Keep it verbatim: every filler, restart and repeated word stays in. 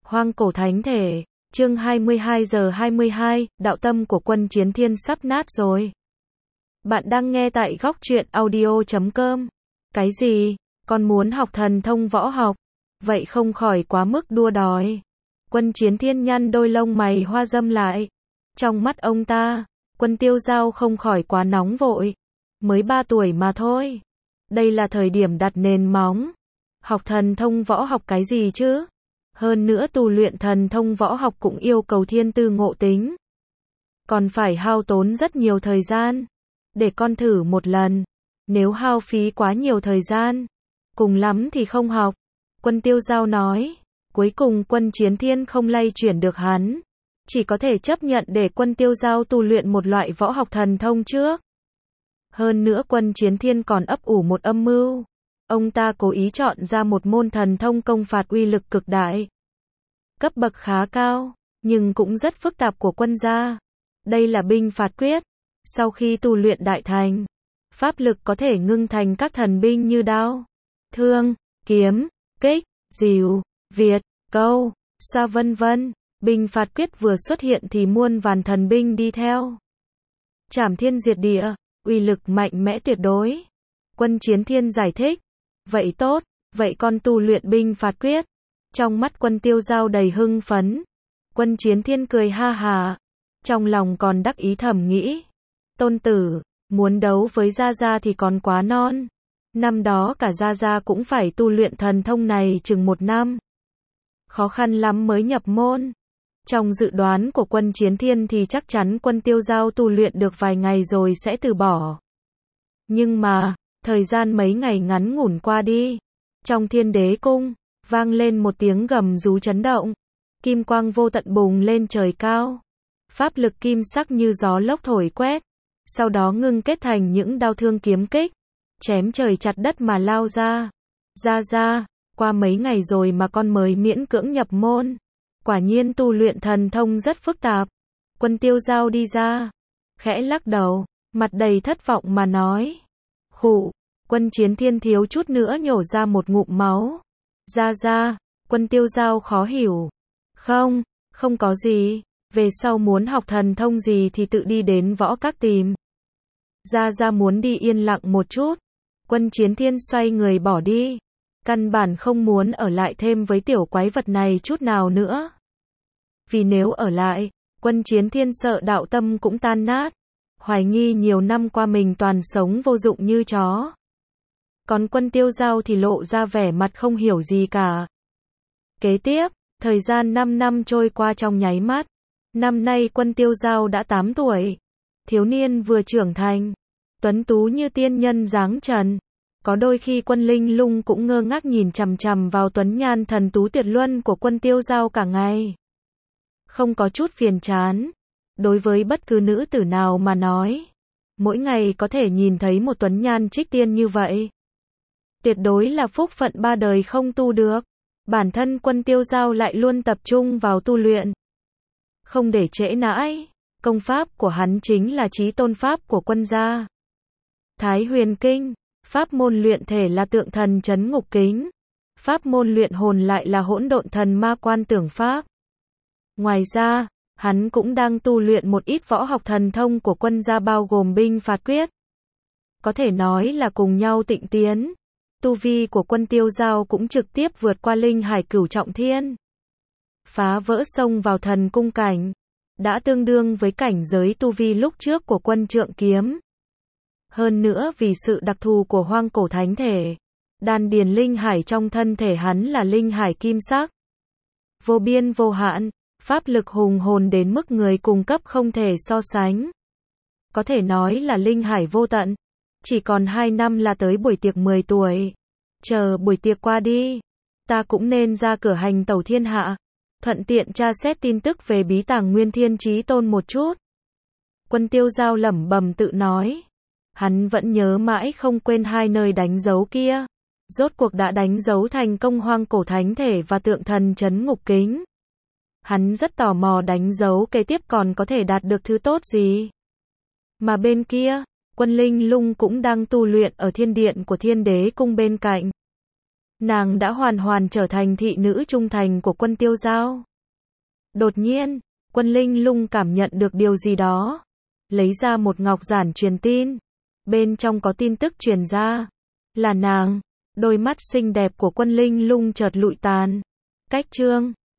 Hoang cổ thánh thể, chương hai mươi hai giờ hai mươi hai, đạo tâm của quân chiến thiên sắp nát rồi. Bạn đang nghe tại góc truyện audio chấm com. Cái gì? Con muốn học thần thông võ học? Vậy không khỏi quá mức đua đòi. Quân chiến thiên nhăn đôi lông mày hoa râm lại. Trong mắt ông ta, Quân Tiêu Giao không khỏi quá nóng vội. Mới ba tuổi mà thôi. Đây là thời điểm đặt nền móng. Học thần thông võ học cái gì chứ? Hơn nữa tu luyện thần thông võ học cũng yêu cầu thiên tư ngộ tính. Còn phải hao tốn rất nhiều thời gian. Để con thử một lần. Nếu hao phí quá nhiều thời gian, cùng lắm thì không học. Quân Tiêu Giao nói. Cuối cùng quân chiến thiên không lay chuyển được hắn. Chỉ có thể chấp nhận để Quân Tiêu Giao tu luyện một loại võ học thần thông trước. Hơn nữa quân chiến thiên còn ấp ủ một âm mưu. Ông ta cố ý chọn ra một môn thần thông công phạt uy lực cực đại. Cấp bậc khá cao, nhưng cũng rất phức tạp của quân gia. Đây là binh phạt quyết. Sau khi tu luyện đại thành, pháp lực có thể ngưng thành các thần binh như đao, thương, kiếm, kích, dìu, việt, câu, xoa vân vân. Binh phạt quyết vừa xuất hiện thì muôn vàn thần binh đi theo. Trảm thiên diệt địa, uy lực mạnh mẽ tuyệt đối. Quân chiến thiên giải thích. Vậy tốt, vậy con tu luyện binh phạt quyết. Trong mắt Quân Tiêu Giao đầy hưng phấn. Quân chiến thiên cười ha hà. Trong lòng còn đắc ý thầm nghĩ. Tôn tử, muốn đấu với Gia Gia thì còn quá non. Năm đó cả Gia Gia cũng phải tu luyện thần thông này chừng một năm. Khó khăn lắm mới nhập môn. Trong dự đoán của quân chiến thiên thì chắc chắn Quân Tiêu Giao tu luyện được vài ngày rồi sẽ từ bỏ. Nhưng mà, thời gian mấy ngày ngắn ngủn qua đi. Trong Thiên Đế Cung, vang lên một tiếng gầm rú chấn động. Kim quang vô tận bùng lên trời cao. Pháp lực kim sắc như gió lốc thổi quét. Sau đó ngưng kết thành những đao thương kiếm kích. Chém trời chặt đất mà lao ra. Ra ra, qua mấy ngày rồi mà con mới miễn cưỡng nhập môn. Quả nhiên tu luyện thần thông rất phức tạp. Quân Tiêu Giao đi ra. Khẽ lắc đầu, mặt đầy thất vọng mà nói. Khụ, quân chiến thiên thiếu chút nữa nhổ ra một ngụm máu. Ra ra, Quân Tiêu Giao khó hiểu. Không, không có gì. Về sau muốn học thần thông gì thì tự đi đến võ các tìm. Ra ra muốn đi yên lặng một chút. Quân chiến thiên xoay người bỏ đi. Căn bản không muốn ở lại thêm với tiểu quái vật này chút nào nữa. Vì nếu ở lại, quân chiến thiên sợ đạo tâm cũng tan nát. Hoài nghi nhiều năm qua mình toàn sống vô dụng như chó. Còn Quân Tiêu Giao thì lộ ra vẻ mặt không hiểu gì cả. Kế tiếp, thời gian năm năm trôi qua trong nháy mắt. Năm nay Quân Tiêu Giao đã tám tuổi. Thiếu niên vừa trưởng thành. Tuấn tú như tiên nhân dáng trần. Có đôi khi Quân Linh Lung cũng ngơ ngác nhìn chằm chằm vào tuấn nhan thần tú tuyệt luân của Quân Tiêu Giao cả ngày. Không có chút phiền chán. Đối với bất cứ nữ tử nào mà nói, mỗi ngày có thể nhìn thấy một tuấn nhan trích tiên như vậy, tuyệt đối là phúc phận ba đời không tu được. Bản thân Quân Tiêu Giao lại luôn tập trung vào tu luyện. Không để trễ nãi, công pháp của hắn chính là chí tôn pháp của quân gia. Thái Huyền Kinh, pháp môn luyện thể là tượng thần trấn ngục kính. Pháp môn luyện hồn lại là hỗn độn thần ma quan tưởng pháp. Ngoài ra, hắn cũng đang tu luyện một ít võ học thần thông của quân gia bao gồm binh phạt quyết. Có thể nói là cùng nhau tịnh tiến. Tu vi của Quân Tiêu Giao cũng trực tiếp vượt qua linh hải cửu trọng thiên. Phá vỡ sông vào thần cung cảnh. Đã tương đương với cảnh giới tu vi lúc trước của Quân Trượng Kiếm. Hơn nữa vì sự đặc thù của hoang cổ thánh thể. Đan điền linh hải trong thân thể hắn là linh hải kim sắc. Vô biên vô hạn. Pháp lực hùng hồn đến mức người cùng cấp không thể so sánh. Có thể nói là linh hải vô tận. Chỉ còn hai năm là tới buổi tiệc mười tuổi. Chờ buổi tiệc qua đi, ta cũng nên ra cửa hành tẩu thiên hạ. Thuận tiện tra xét tin tức về bí tàng Nguyên Thiên Chí Tôn một chút. Quân Tiêu Giao lẩm bẩm tự nói. Hắn vẫn nhớ mãi không quên hai nơi đánh dấu kia. Rốt cuộc đã đánh dấu thành công hoang cổ thánh thể và tượng thần trấn ngục kính. Hắn rất tò mò đánh dấu kế tiếp còn có thể đạt được thứ tốt gì. Mà bên kia, Quân Linh Lung cũng đang tu luyện ở thiên điện của Thiên Đế Cung bên cạnh. Nàng đã hoàn hoàn trở thành thị nữ trung thành của Quân Tiêu Giao. Đột nhiên, Quân Linh Lung cảm nhận được điều gì đó. Lấy ra một ngọc giản truyền tin. Bên trong có tin tức truyền ra. Là nàng. Đôi mắt xinh đẹp của Quân Linh Lung chợt lụi tàn. Cách chương